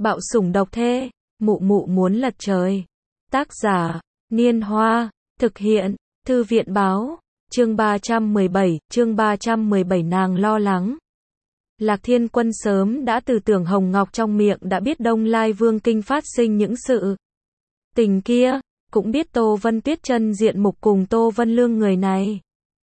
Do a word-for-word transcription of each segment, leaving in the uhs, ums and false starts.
Bạo sủng độc thê, mụ mụ muốn lật trời. Tác giả, Niên Hoa, thực hiện, Thư viện Báo, chương ba trăm mười bảy, chương ba trăm mười bảy nàng lo lắng. Lạc Thiên Quân sớm đã từ Tưởng Hồng Ngọc trong miệng đã biết Đông Lai Vương Kinh phát sinh những sự tình kia, cũng biết Tô Vân Tuyết chân diện mục cùng Tô Vân Lương người này.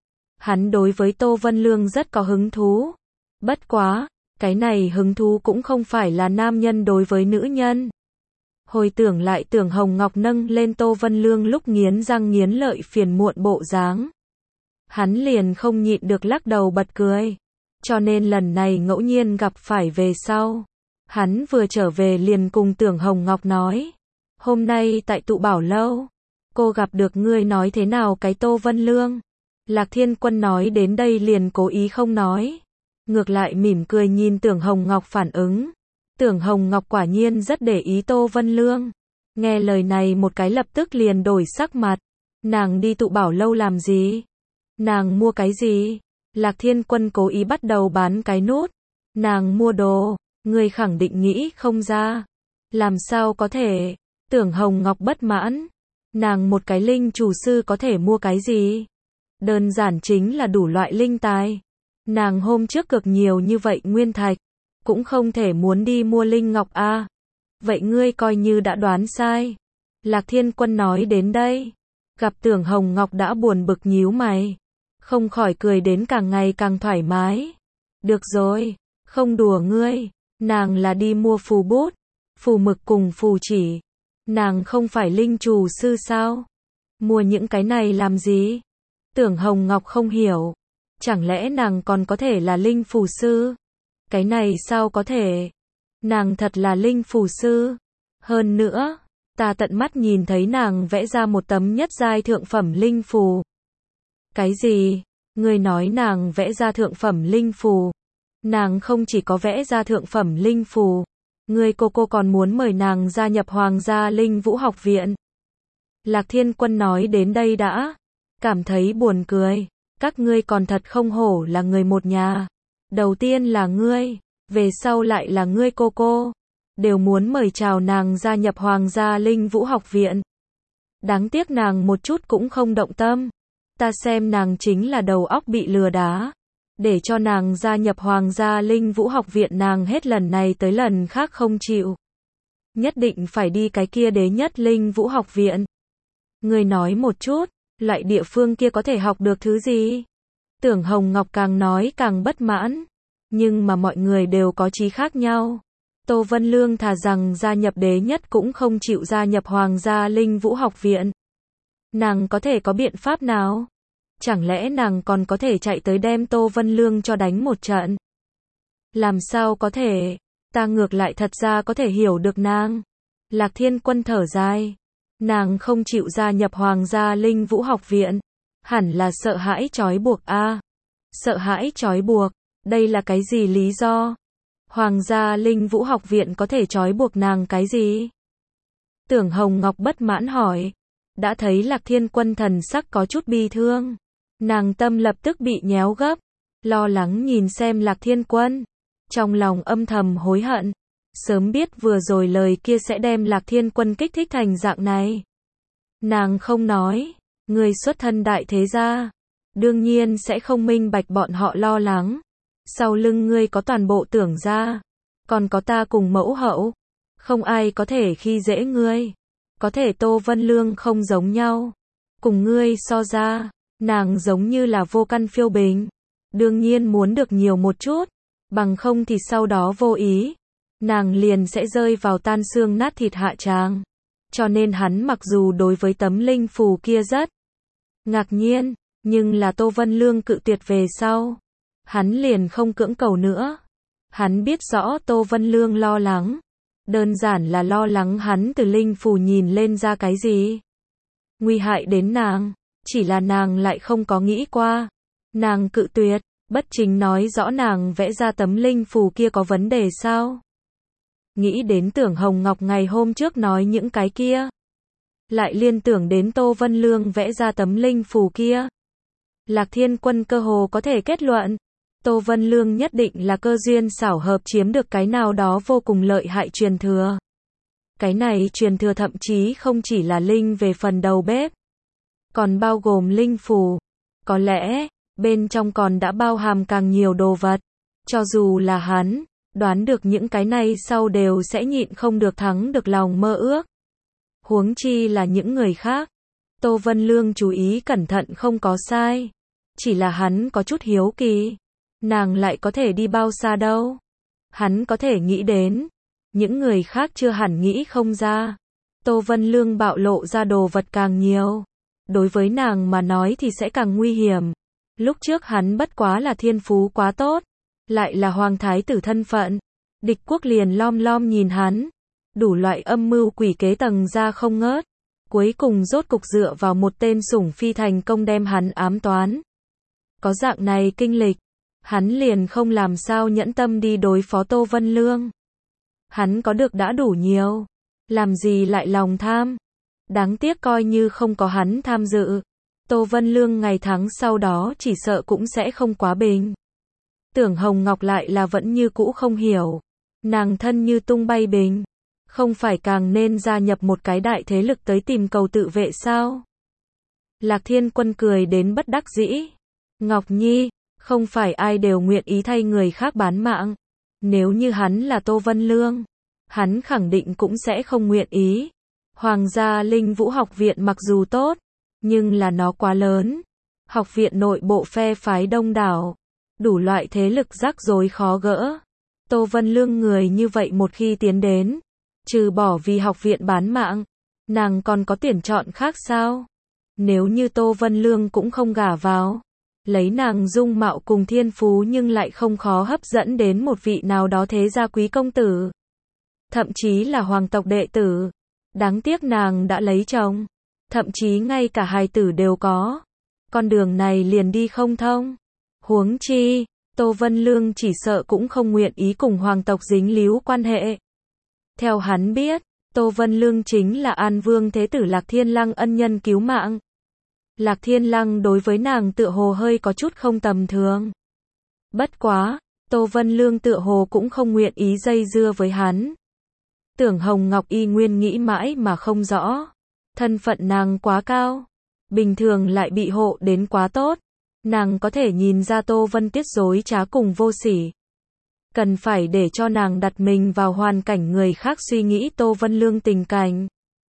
Hắn đối với Tô Vân Lương rất có hứng thú. Bất quá, cái này hứng thú cũng không phải là nam nhân đối với nữ nhân. Hồi tưởng lại Tưởng Hồng Ngọc nâng lên Tô Vân Lương lúc nghiến răng nghiến lợi phiền muộn bộ dáng. Hắn liền không nhịn được lắc đầu bật cười. Cho nên lần này ngẫu nhiên gặp phải về sau. Hắn vừa trở về liền cùng Tưởng Hồng Ngọc nói. Hôm nay tại tụ bảo lâu, cô gặp được ngươi nói thế nào cái Tô Vân Lương. Lạc Thiên Quân nói đến đây liền cố ý không nói. Ngược lại mỉm cười nhìn Tưởng Hồng Ngọc phản ứng. Tưởng Hồng Ngọc quả nhiên rất để ý Tô Vân Lương. Nghe lời này một cái lập tức liền đổi sắc mặt. Nàng đi tụ bảo lâu làm gì? Nàng mua cái gì? Lạc Thiên Quân cố ý bắt đầu bán cái nút. Nàng mua đồ, ngươi khẳng định nghĩ không ra. Làm sao có thể? Tưởng Hồng Ngọc bất mãn. Nàng một cái linh chủ sư có thể mua cái gì? Đơn giản chính là đủ loại linh tài. Nàng hôm trước cực nhiều như vậy nguyên thạch, cũng không thể muốn đi mua linh ngọc a. À. Vậy ngươi coi như đã đoán sai. Lạc Thiên Quân nói đến đây, gặp Tưởng Hồng Ngọc đã buồn bực nhíu mày, không khỏi cười đến càng ngày càng thoải mái. Được rồi, không đùa ngươi, nàng là đi mua phù bút, phù mực cùng phù chỉ. Nàng không phải linh chủ sư sao? Mua những cái này làm gì? Tưởng Hồng Ngọc không hiểu. Chẳng lẽ nàng còn có thể là linh phù sư? Cái này sao có thể? Nàng thật là linh phù sư. Hơn nữa, ta tận mắt nhìn thấy nàng vẽ ra một tấm nhất giai thượng phẩm linh phù. Cái gì? Ngươi nói nàng vẽ ra thượng phẩm linh phù? Nàng không chỉ có vẽ ra thượng phẩm linh phù, ngươi cô cô còn muốn mời nàng gia nhập Hoàng gia Linh Vũ học viện. Lạc Thiên Quân nói đến đây đã cảm thấy buồn cười. Các ngươi còn thật không hổ là người một nhà. Đầu tiên là ngươi, về sau lại là ngươi cô cô. Đều muốn mời chào nàng gia nhập Hoàng gia Linh Vũ học viện. Đáng tiếc nàng một chút cũng không động tâm. Ta xem nàng chính là đầu óc bị lừa đá. Để cho nàng gia nhập Hoàng gia Linh Vũ học viện nàng hết lần này tới lần khác không chịu. Nhất định phải đi cái kia đế nhất Linh Vũ học viện. Ngươi nói một chút. Loại địa phương kia có thể học được thứ gì? Tưởng Hồng Ngọc càng nói càng bất mãn. Nhưng mà mọi người đều có chí khác nhau. Tô Vân Lương thà rằng gia nhập đế nhất cũng không chịu gia nhập Hoàng gia Linh Vũ học viện. Nàng có thể có biện pháp nào? Chẳng lẽ nàng còn có thể chạy tới đem Tô Vân Lương cho đánh một trận? Làm sao có thể? Ta ngược lại thật ra có thể hiểu được nàng. Lạc Thiên Quân thở dài. Nàng không chịu gia nhập Hoàng gia Linh Vũ học viện. Hẳn là sợ hãi trói buộc a. À, sợ hãi trói buộc, đây là cái gì lý do? Hoàng gia Linh Vũ học viện có thể trói buộc nàng cái gì? Tưởng Hồng Ngọc bất mãn hỏi. Đã thấy Lạc Thiên Quân thần sắc có chút bi thương. Nàng tâm lập tức bị nhéo gấp. Lo lắng nhìn xem Lạc Thiên Quân. Trong lòng âm thầm hối hận. Sớm biết vừa rồi lời kia sẽ đem Lạc Thiên Quân kích thích thành dạng này. Nàng không nói, người xuất thân đại thế gia, đương nhiên sẽ không minh bạch bọn họ lo lắng. Sau lưng ngươi có toàn bộ Tưởng gia, còn có ta cùng mẫu hậu, không ai có thể khi dễ ngươi. Có thể Tô Vân Lương không giống nhau, cùng ngươi so ra, nàng giống như là vô căn phiêu bình, đương nhiên muốn được nhiều một chút, bằng không thì sau đó vô ý. Nàng liền sẽ rơi vào tan xương nát thịt hạ tràng. Cho nên hắn mặc dù đối với tấm linh phù kia rất ngạc nhiên, nhưng là Tô Vân Lương cự tuyệt về sau. Hắn liền không cưỡng cầu nữa. Hắn biết rõ Tô Vân Lương lo lắng. Đơn giản là lo lắng hắn từ linh phù nhìn lên ra cái gì. Nguy hại đến nàng. Chỉ là nàng lại không có nghĩ qua. Nàng cự tuyệt, bất chính nói rõ nàng vẽ ra tấm linh phù kia có vấn đề sao. Nghĩ đến Tưởng Hồng Ngọc ngày hôm trước nói những cái kia. Lại liên tưởng đến Tô Vân Lương vẽ ra tấm linh phù kia. Lạc Thiên Quân cơ hồ có thể kết luận. Tô Vân Lương nhất định là cơ duyên xảo hợp chiếm được cái nào đó vô cùng lợi hại truyền thừa. Cái này truyền thừa thậm chí không chỉ là linh về phần đầu bếp, còn bao gồm linh phù. Có lẽ, bên trong còn đã bao hàm càng nhiều đồ vật. Cho dù là hắn, đoán được những cái này sau đều sẽ nhịn không được thắng được lòng mơ ước. Huống chi là những người khác. Tô Vân Lương chú ý cẩn thận không có sai. Chỉ là hắn có chút hiếu kỳ. Nàng lại có thể đi bao xa đâu. Hắn có thể nghĩ đến. Những người khác chưa hẳn nghĩ không ra. Tô Vân Lương bạo lộ ra đồ vật càng nhiều. Đối với nàng mà nói thì sẽ càng nguy hiểm. Lúc trước hắn bất quá là thiên phú quá tốt. Lại là hoàng thái tử thân phận. Địch quốc liền lom lom nhìn hắn. Đủ loại âm mưu quỷ kế tầng ra không ngớt. Cuối cùng rốt cục dựa vào một tên sủng phi thành công đem hắn ám toán. Có dạng này kinh lịch. Hắn liền không làm sao nhẫn tâm đi đối phó Tô Vân Lương. Hắn có được đã đủ nhiều. Làm gì lại lòng tham. Đáng tiếc coi như không có hắn tham dự. Tô Vân Lương ngày tháng sau đó chỉ sợ cũng sẽ không quá bình. Tưởng Hồng Ngọc lại là vẫn như cũ không hiểu. Nàng thân như tung bay bình. Không phải càng nên gia nhập một cái đại thế lực tới tìm cầu tự vệ sao? Lạc Thiên Quân cười đến bất đắc dĩ. Ngọc Nhi, không phải ai đều nguyện ý thay người khác bán mạng. Nếu như hắn là Tô Vân Lương, hắn khẳng định cũng sẽ không nguyện ý. Hoàng gia Linh Vũ học viện mặc dù tốt, nhưng là nó quá lớn. Học viện nội bộ phe phái đông đảo, đủ loại thế lực rắc rối khó gỡ. Tô Vân Lương người như vậy một khi tiến đến, trừ bỏ vì học viện bán mạng, nàng còn có tuyển chọn khác sao? Nếu như Tô Vân Lương cũng không gả vào, lấy nàng dung mạo cùng thiên phú nhưng lại không khó hấp dẫn đến một vị nào đó thế gia quý công tử. Thậm chí là hoàng tộc đệ tử. Đáng tiếc nàng đã lấy chồng. Thậm chí ngay cả hài tử đều có. Con đường này liền đi không thông. Huống chi, Tô Vân Lương chỉ sợ cũng không nguyện ý cùng hoàng tộc dính líu quan hệ. Theo hắn biết, Tô Vân Lương chính là An Vương Thế tử Lạc Thiên Lăng ân nhân cứu mạng. Lạc Thiên Lăng đối với nàng tựa hồ hơi có chút không tầm thường. Bất quá, Tô Vân Lương tựa hồ cũng không nguyện ý dây dưa với hắn. Tưởng Hồng Ngọc y nguyên nghĩ mãi mà không rõ. Thân phận nàng quá cao. Bình thường lại bị hộ đến quá tốt. Nàng có thể nhìn ra Tô Vân Tiết dối trá cùng vô sỉ. Cần phải để cho nàng đặt mình vào hoàn cảnh người khác suy nghĩ Tô Vân Lương tình cảnh.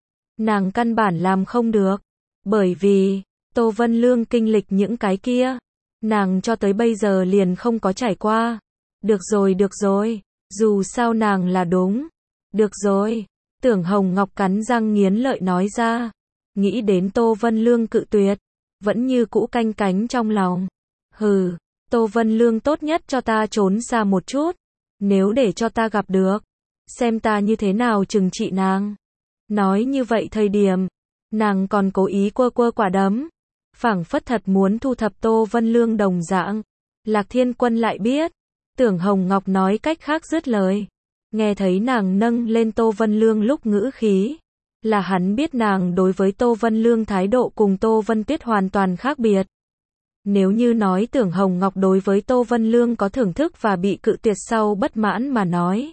Nàng căn bản làm không được. Bởi vì, Tô Vân Lương kinh lịch những cái kia. Nàng cho tới bây giờ liền không có trải qua. Được rồi được rồi. Dù sao nàng là đúng. Được rồi. Tưởng Hồng Ngọc cắn răng nghiến lợi nói ra. Nghĩ đến Tô Vân Lương cự tuyệt. Vẫn như cũ canh cánh trong lòng. Hừ. Tô Vân Lương tốt nhất cho ta trốn xa một chút. Nếu để cho ta gặp được. Xem ta như thế nào trừng trị nàng. Nói như vậy thời điểm. Nàng còn cố ý quơ quơ quả đấm. Phảng phất thật muốn thu thập Tô Vân Lương đồng dạng. Lạc Thiên Quân lại biết. Tưởng Hồng Ngọc nói cách khác dứt lời. Nghe thấy nàng nâng lên Tô Vân Lương lúc ngữ khí. Là hắn biết nàng đối với Tô Vân Lương thái độ cùng Tô Vân Tuyết hoàn toàn khác biệt. Nếu như nói Tưởng Hồng Ngọc đối với Tô Vân Lương có thưởng thức và bị cự tuyệt sau bất mãn mà nói.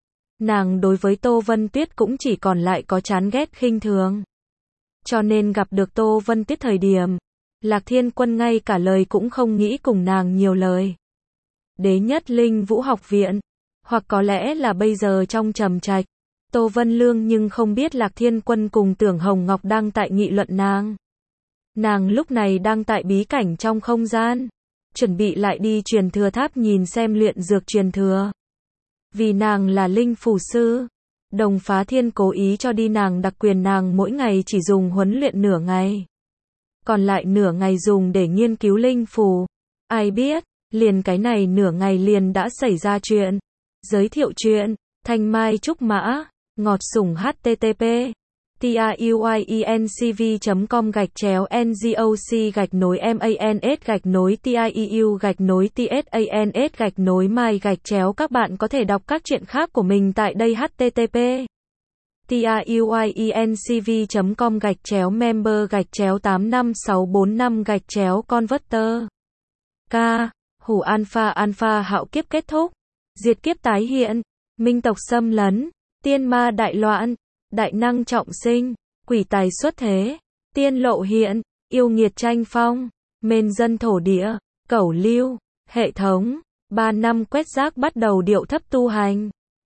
Nàng đối với Tô Vân Tuyết cũng chỉ còn lại có chán ghét khinh thường. Cho nên gặp được Tô Vân Tuyết thời điểm, Lạc Thiên Quân ngay cả lời cũng không nghĩ cùng nàng nhiều lời. Đế nhất Linh Vũ học viện, hoặc có lẽ là bây giờ trong trầm trạch, Tô Vân Lương nhưng không biết Lạc Thiên Quân cùng Tưởng Hồng Ngọc đang tại nghị luận nàng. Nàng lúc này đang tại bí cảnh trong không gian, chuẩn bị lại đi truyền thừa tháp nhìn xem luyện dược truyền thừa. Vì nàng là linh phù sư, Đồng Phá Thiên cố ý cho đi nàng đặc quyền nàng mỗi ngày chỉ dùng huấn luyện nửa ngày. Còn lại nửa ngày dùng để nghiên cứu linh phù. Ai biết, liền cái này nửa ngày liền đã xảy ra chuyện. Giới thiệu chuyện, Thanh Mai Trúc Mã, ngọt sủng http tiuyencv chấm com gạch chéo ngoc gạch nối mans gạch nối tieu gạch nối tsans gạch nối mai gạch chéo. Các bạn có thể đọc các chuyện khác của mình tại đây http tiuyencv chấm com gạch chéo member gạch chéo tám năm sáu bốn năm gạch chéo converter. K. Hủ alpha alpha hạo kiếp kết thúc, diệt kiếp tái hiện, minh tộc xâm lấn, tiên ma đại loạn, đại năng trọng sinh, quỷ tài xuất thế, tiên lộ hiện, yêu nghiệt tranh phong, mên dân thổ địa, cẩu lưu, hệ thống, ba năm quét rác bắt đầu điệu thấp tu hành.